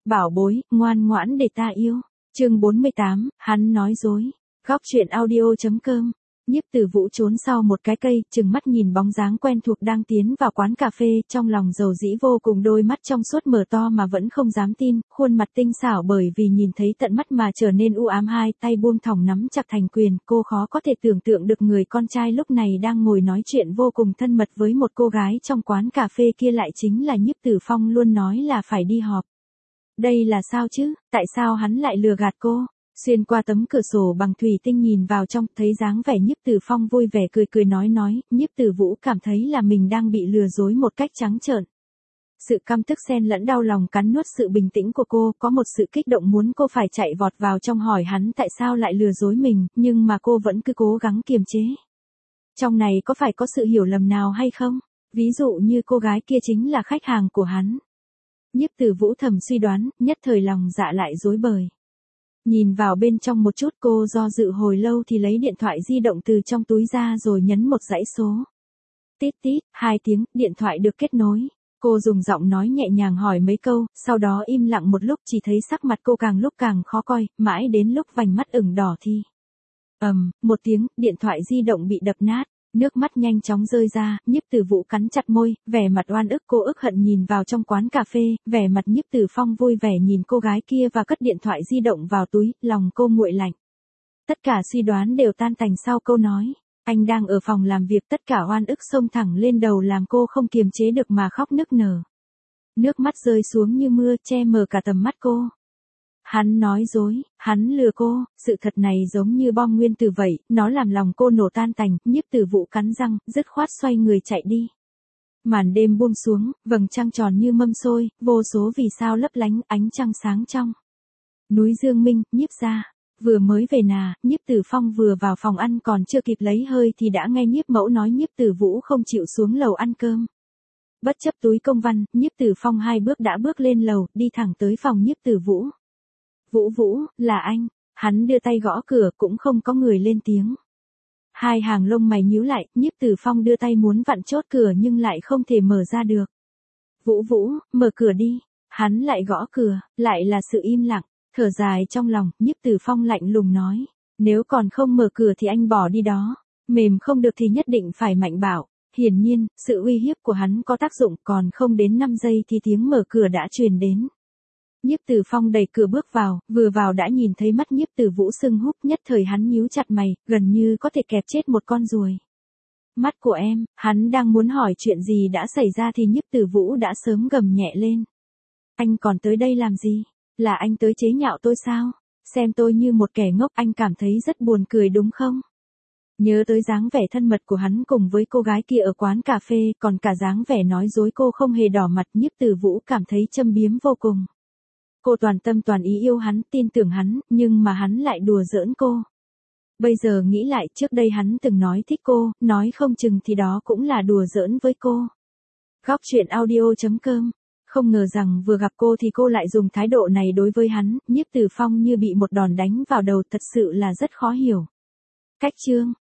bảo bối, ngoan ngoãn để ta yêu. Chương 48, hắn nói dối. Góc truyện audio.com. Nhiếp Tử Vũ trốn sau một cái cây, trừng mắt nhìn bóng dáng quen thuộc đang tiến vào quán cà phê, trong lòng dầu dĩ vô cùng, đôi mắt trong suốt mở to mà vẫn không dám tin, khuôn mặt tinh xảo bởi vì nhìn thấy tận mắt mà trở nên u ám, hai tay buông thõng nắm chặt thành quyền, cô khó có thể tưởng tượng được người con trai lúc này đang ngồi nói chuyện vô cùng thân mật với một cô gái trong quán cà phê kia lại chính là Nhiếp Tử Phong luôn nói là phải đi họp. Đây là sao chứ, tại sao hắn lại lừa gạt cô? Xuyên qua tấm cửa sổ bằng thủy tinh nhìn vào trong, thấy dáng vẻ Nhiếp Tử Phong vui vẻ cười nói, Nhiếp Tử Vũ cảm thấy là mình đang bị lừa dối một cách trắng trợn. Sự căm tức xen lẫn đau lòng cắn nuốt sự bình tĩnh của cô, có một sự kích động muốn cô phải chạy vọt vào trong hỏi hắn tại sao lại lừa dối mình, nhưng mà cô vẫn cứ cố gắng kiềm chế. Trong này có phải có sự hiểu lầm nào hay không? Ví dụ như cô gái kia chính là khách hàng của hắn. Nhiếp Tử Vũ thầm suy đoán, nhất thời lòng dạ lại rối bời. Nhìn vào bên trong một chút, cô do dự hồi lâu thì lấy điện thoại di động từ trong túi ra rồi nhấn một dãy số. Tít tít, 2 tiếng, điện thoại được kết nối. Cô dùng giọng nói nhẹ nhàng hỏi mấy câu, sau đó im lặng một lúc, chỉ thấy sắc mặt cô càng lúc càng khó coi, mãi đến lúc vành mắt ửng đỏ thì. Một tiếng, điện thoại di động bị đập nát. Nước mắt nhanh chóng rơi ra, Nhiếp Tử Vũ cắn chặt môi, vẻ mặt oan ức, cô ức hận nhìn vào trong quán cà phê, vẻ mặt Nhiếp Tử Phong vui vẻ nhìn cô gái kia và cất điện thoại di động vào túi, lòng cô nguội lạnh. Tất cả suy đoán đều tan tành sau câu nói, anh đang ở phòng làm việc, tất cả oan ức xông thẳng lên đầu làm cô không kiềm chế được mà khóc nức nở. Nước mắt rơi xuống như mưa, che mờ cả tầm mắt cô. Hắn nói dối, hắn lừa cô, sự thật này giống như bom nguyên tử vậy, nó làm lòng cô nổ tan tành, Nhiếp Tử Vũ cắn răng, dứt khoát xoay người chạy đi. Màn đêm buông xuống, vầng trăng tròn như mâm xôi, vô số vì sao lấp lánh, ánh trăng sáng trong. Núi Dương Minh, Nhiếp gia. Vừa mới về nhà, Nhiếp Tử Phong vừa vào phòng ăn còn chưa kịp lấy hơi thì đã nghe Nhiếp mẫu nói Nhiếp Tử Vũ không chịu xuống lầu ăn cơm. Bất chấp túi công văn, Nhiếp Tử Phong 2 bước đã bước lên lầu, đi thẳng tới phòng Nhiếp Tử Vũ. Vũ, là anh. Hắn đưa tay gõ cửa, cũng không có người lên tiếng. Hai hàng lông mày nhíu lại, Nhiếp Tử Phong đưa tay muốn vặn chốt cửa nhưng lại không thể mở ra được. Vũ, mở cửa đi. Hắn lại gõ cửa, lại là sự im lặng, thở dài trong lòng, Nhiếp Tử Phong lạnh lùng nói. Nếu còn không mở cửa thì anh bỏ đi đó. Mềm không được thì nhất định phải mạnh bạo. Hiển nhiên, sự uy hiếp của hắn có tác dụng, còn không đến 5 giây thì tiếng mở cửa đã truyền đến. Nhiếp Tử Phong đẩy cửa bước vào, vừa vào đã nhìn thấy mắt Nhiếp Tử Vũ sưng húp, nhất thời hắn nhíu chặt mày, gần như có thể kẹp chết một con ruồi. Mắt của em, hắn đang muốn hỏi chuyện gì đã xảy ra thì Nhiếp Tử Vũ đã sớm gầm nhẹ lên. Anh còn tới đây làm gì? Là anh tới chế nhạo tôi sao? Xem tôi như một kẻ ngốc, anh cảm thấy rất buồn cười đúng không? Nhớ tới dáng vẻ thân mật của hắn cùng với cô gái kia ở quán cà phê, còn cả dáng vẻ nói dối cô không hề đỏ mặt, Nhiếp Tử Vũ cảm thấy châm biếm vô cùng. Cô toàn tâm toàn ý yêu hắn, tin tưởng hắn, nhưng mà hắn lại đùa giỡn cô. Bây giờ nghĩ lại, trước đây hắn từng nói thích cô, nói không chừng thì đó cũng là đùa giỡn với cô. Góc truyện audio.com. Không ngờ rằng vừa gặp cô thì cô lại dùng thái độ này đối với hắn, Nhiếp Tử Phong như bị một đòn đánh vào đầu, thật sự là rất khó hiểu. Cách chương.